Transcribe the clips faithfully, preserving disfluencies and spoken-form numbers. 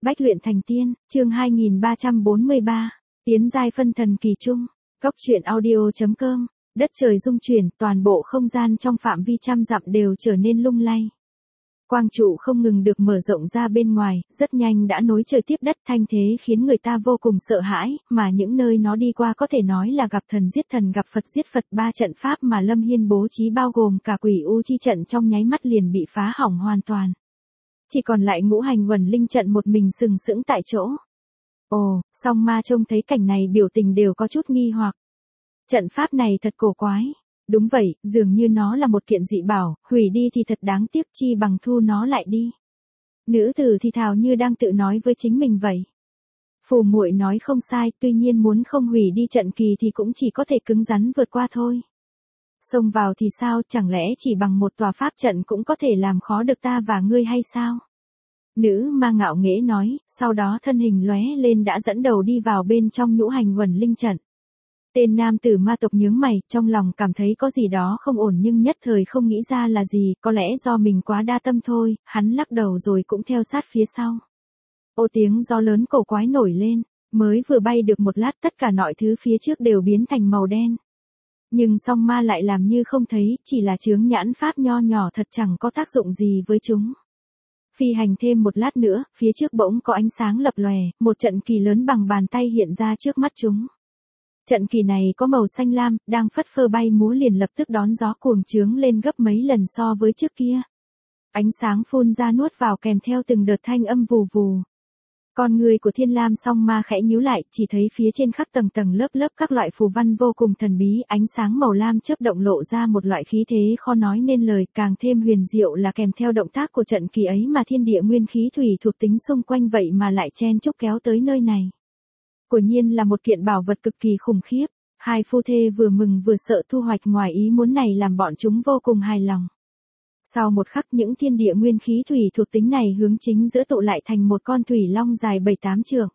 Bách luyện thành tiên, chương hai nghìn ba trăm bốn mươi ba, tiến giai phân thần kỳ trung, Cốc truyện audio chấm com, đất trời rung chuyển, toàn bộ không gian trong phạm vi trăm dặm đều trở nên lung lay. Quang trụ không ngừng được mở rộng ra bên ngoài, rất nhanh đã nối trời tiếp đất, thanh thế khiến người ta vô cùng sợ hãi, mà những nơi nó đi qua có thể nói là gặp thần giết thần gặp Phật giết Phật, ba trận pháp mà Lâm Hiên bố trí bao gồm cả quỷ u chi trận trong nháy mắt liền bị phá hỏng hoàn toàn. Chỉ còn lại ngũ hành quần linh trận một mình sừng sững tại chỗ. Ồ, song ma trông thấy cảnh này biểu tình đều có chút nghi hoặc. Trận pháp này thật cổ quái. Đúng vậy, dường như nó là một kiện dị bảo, hủy đi thì thật đáng tiếc, chi bằng thu nó lại đi. Nữ tử thì thào như đang tự nói với chính mình vậy. Phù muội nói không sai, tuy nhiên muốn không hủy đi trận kỳ thì cũng chỉ có thể cứng rắn vượt qua thôi. Xông vào thì sao, chẳng lẽ chỉ bằng một tòa pháp trận cũng có thể làm khó được ta và ngươi hay sao? Nữ ma ngạo nghễ nói, sau đó thân hình lóe lên đã dẫn đầu đi vào bên trong ngũ hành quần linh trận. Tên nam tử ma tộc nhướng mày, trong lòng cảm thấy có gì đó không ổn nhưng nhất thời không nghĩ ra là gì, có lẽ do mình quá đa tâm thôi, hắn lắc đầu rồi cũng theo sát phía sau. Ô tiếng gió lớn cổ quái nổi lên, mới vừa bay được một lát tất cả mọi thứ phía trước đều biến thành màu đen. Nhưng song ma lại làm như không thấy, chỉ là chướng nhãn pháp nho nhỏ thật chẳng có tác dụng gì với chúng. Phi hành thêm một lát nữa, phía trước bỗng có ánh sáng lập lòe, một trận kỳ lớn bằng bàn tay hiện ra trước mắt chúng. Trận kỳ này có màu xanh lam, đang phất phơ bay múa liền lập tức đón gió cuồng trướng lên gấp mấy lần so với trước kia. Ánh sáng phun ra nuốt vào kèm theo từng đợt thanh âm vù vù. Con người của Thiên Lam song ma khẽ nhíu lại, chỉ thấy phía trên khắp tầng tầng lớp lớp các loại phù văn vô cùng thần bí, ánh sáng màu lam chớp động lộ ra một loại khí thế khó nói nên lời, càng thêm huyền diệu là kèm theo động tác của trận kỳ ấy mà thiên địa nguyên khí thủy thuộc tính xung quanh vậy mà lại chen chúc kéo tới nơi này. Quả nhiên là một kiện bảo vật cực kỳ khủng khiếp, hai phu thê vừa mừng vừa sợ thu hoạch ngoài ý muốn này làm bọn chúng vô cùng hài lòng. Sau một khắc những thiên địa nguyên khí thủy thuộc tính này hướng chính giữa tụ lại thành một con thủy long dài bảy tám trượng.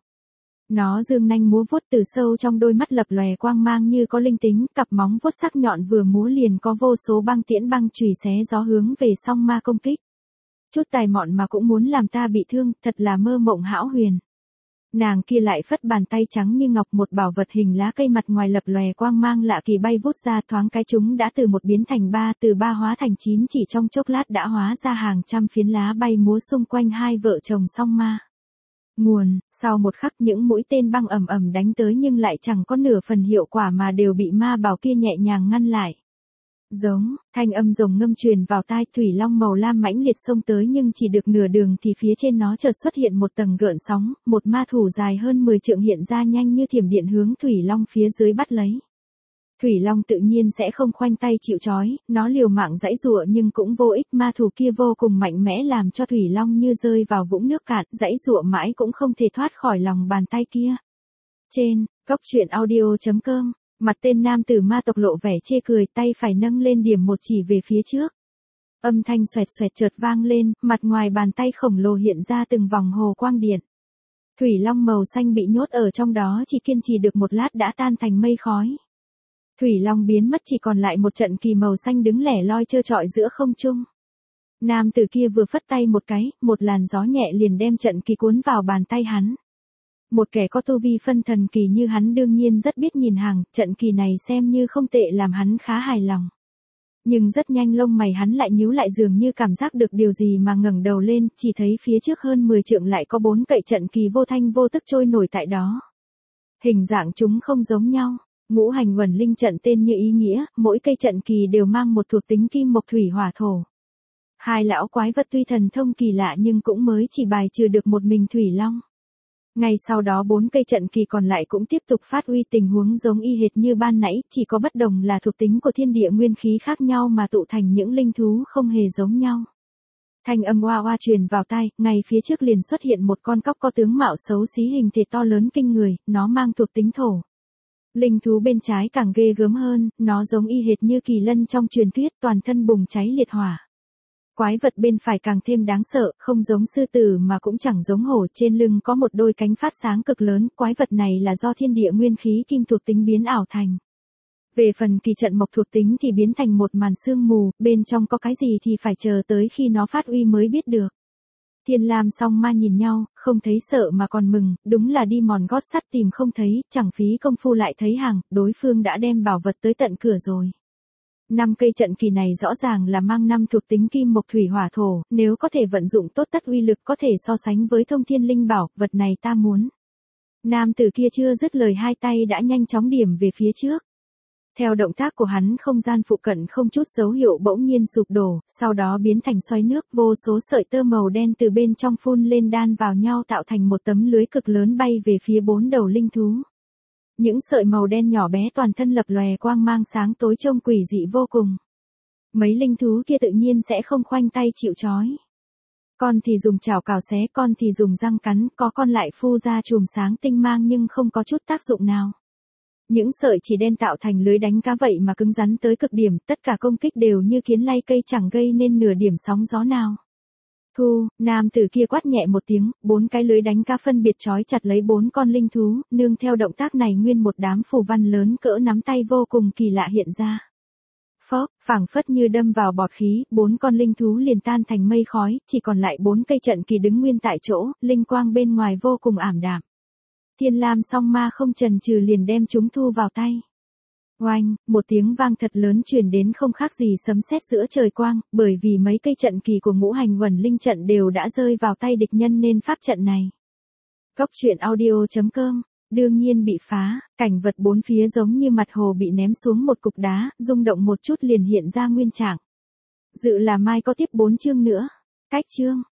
Nó dương nanh múa vuốt từ sâu trong đôi mắt lập lòe quang mang như có linh tính, cặp móng vuốt sắc nhọn vừa múa liền có vô số băng tiễn băng chùy xé gió hướng về song ma công kích. Chút tài mọn mà cũng muốn làm ta bị thương, thật là mơ mộng hão huyền. Nàng kia lại phất bàn tay trắng như ngọc, một bảo vật hình lá cây mặt ngoài lập lòe quang mang lạ kỳ bay vút ra, thoáng cái chúng đã từ một biến thành ba, từ ba hóa thành chín, chỉ trong chốc lát đã hóa ra hàng trăm phiến lá bay múa xung quanh hai vợ chồng song ma. Nguồn, sau một khắc những mũi tên băng ầm ầm đánh tới nhưng lại chẳng có nửa phần hiệu quả mà đều bị ma bảo kia nhẹ nhàng ngăn lại. Giống, thanh âm rồng ngâm truyền vào tai, thủy long màu lam mãnh liệt xông tới nhưng chỉ được nửa đường thì phía trên nó chợt xuất hiện một tầng gợn sóng, một ma thủ dài hơn mười trượng hiện ra nhanh như thiểm điện hướng thủy long phía dưới bắt lấy. Thủy long tự nhiên sẽ không khoanh tay chịu trói, nó liều mạng giãy giụa nhưng cũng vô ích, ma thủ kia vô cùng mạnh mẽ làm cho thủy long như rơi vào vũng nước cạn, giãy giụa mãi cũng không thể thoát khỏi lòng bàn tay kia. Trên, Cốc truyện audio chấm com. Mặt tên nam tử ma tộc lộ vẻ chê cười, tay phải nâng lên điểm một chỉ về phía trước. Âm thanh xoẹt xoẹt chợt vang lên, mặt ngoài bàn tay khổng lồ hiện ra từng vòng hồ quang điện. Thủy long màu xanh bị nhốt ở trong đó chỉ kiên trì được một lát đã tan thành mây khói. Thủy long biến mất, chỉ còn lại một trận kỳ màu xanh đứng lẻ loi trơ trọi giữa không trung. Nam tử kia vừa phất tay một cái, một làn gió nhẹ liền đem trận kỳ cuốn vào bàn tay hắn. Một kẻ có tu vi phân thần kỳ như hắn đương nhiên rất biết nhìn hàng, trận kỳ này xem như không tệ làm hắn khá hài lòng. Nhưng rất nhanh lông mày hắn lại nhíu lại, dường như cảm giác được điều gì mà ngẩng đầu lên, chỉ thấy phía trước hơn mười trượng lại có bốn cậy trận kỳ vô thanh vô tức trôi nổi tại đó. Hình dạng chúng không giống nhau, ngũ hành quần linh trận tên như ý nghĩa, mỗi cây trận kỳ đều mang một thuộc tính kim mộc thủy hỏa thổ. Hai lão quái vật tuy thần thông kỳ lạ nhưng cũng mới chỉ bài trừ được một mình thủy long. Ngay sau đó bốn cây trận kỳ còn lại cũng tiếp tục phát huy tình huống giống y hệt như ban nãy, chỉ có bất đồng là thuộc tính của thiên địa nguyên khí khác nhau mà tụ thành những linh thú không hề giống nhau. Thanh âm oa oa truyền vào tai, ngay phía trước liền xuất hiện một con cóc có tướng mạo xấu xí, hình thể to lớn kinh người, nó mang thuộc tính thổ. Linh thú bên trái càng ghê gớm hơn, nó giống y hệt như kỳ lân trong truyền thuyết, toàn thân bùng cháy liệt hỏa. Quái vật bên phải càng thêm đáng sợ, không giống sư tử mà cũng chẳng giống hổ, trên lưng có một đôi cánh phát sáng cực lớn, quái vật này là do thiên địa nguyên khí kim thuộc tính biến ảo thành. Về phần kỳ trận mộc thuộc tính thì biến thành một màn sương mù, bên trong có cái gì thì phải chờ tới khi nó phát uy mới biết được. Thiên Lam song ma nhìn nhau, không thấy sợ mà còn mừng, đúng là đi mòn gót sắt tìm không thấy, chẳng phí công phu lại thấy hàng, đối phương đã đem bảo vật tới tận cửa rồi. Năm cây trận kỳ này rõ ràng là mang năm thuộc tính kim mộc thủy hỏa thổ, nếu có thể vận dụng tốt tất uy lực có thể so sánh với thông thiên linh bảo, vật này ta muốn. Nam tử kia chưa dứt lời hai tay đã nhanh chóng điểm về phía trước. Theo động tác của hắn không gian phụ cận không chút dấu hiệu bỗng nhiên sụp đổ, sau đó biến thành xoáy nước, vô số sợi tơ màu đen từ bên trong phun lên đan vào nhau tạo thành một tấm lưới cực lớn bay về phía bốn đầu linh thú. Những sợi màu đen nhỏ bé toàn thân lập lòe quang mang sáng tối trông quỷ dị vô cùng. Mấy linh thú kia tự nhiên sẽ không khoanh tay chịu trói. Con thì dùng chảo cào xé, con thì dùng răng cắn, có con lại phu ra chùm sáng tinh mang nhưng không có chút tác dụng nào. Những sợi chỉ đen tạo thành lưới đánh cá vậy mà cứng rắn tới cực điểm, tất cả công kích đều như kiến lay cây chẳng gây nên nửa điểm sóng gió nào. Thu, nam tử kia quát nhẹ một tiếng, bốn cái lưới đánh cá phân biệt trói chặt lấy bốn con linh thú, nương theo động tác này nguyên một đám phù văn lớn cỡ nắm tay vô cùng kỳ lạ hiện ra. Phốc, phảng phất như đâm vào bọt khí, bốn con linh thú liền tan thành mây khói, chỉ còn lại bốn cây trận kỳ đứng nguyên tại chỗ, linh quang bên ngoài vô cùng ảm đạm. Thiên Lam song ma không chần chừ liền đem chúng thu vào tay. Oanh, một tiếng vang thật lớn truyền đến không khác gì sấm sét giữa trời quang, bởi vì mấy cây trận kỳ của ngũ hành uẩn linh trận đều đã rơi vào tay địch nhân nên pháp trận này. Cốc truyện audio chấm com, đương nhiên bị phá, cảnh vật bốn phía giống như mặt hồ bị ném xuống một cục đá, rung động một chút liền hiện ra nguyên trạng. Dự là mai có tiếp bốn chương nữa. Cách chương.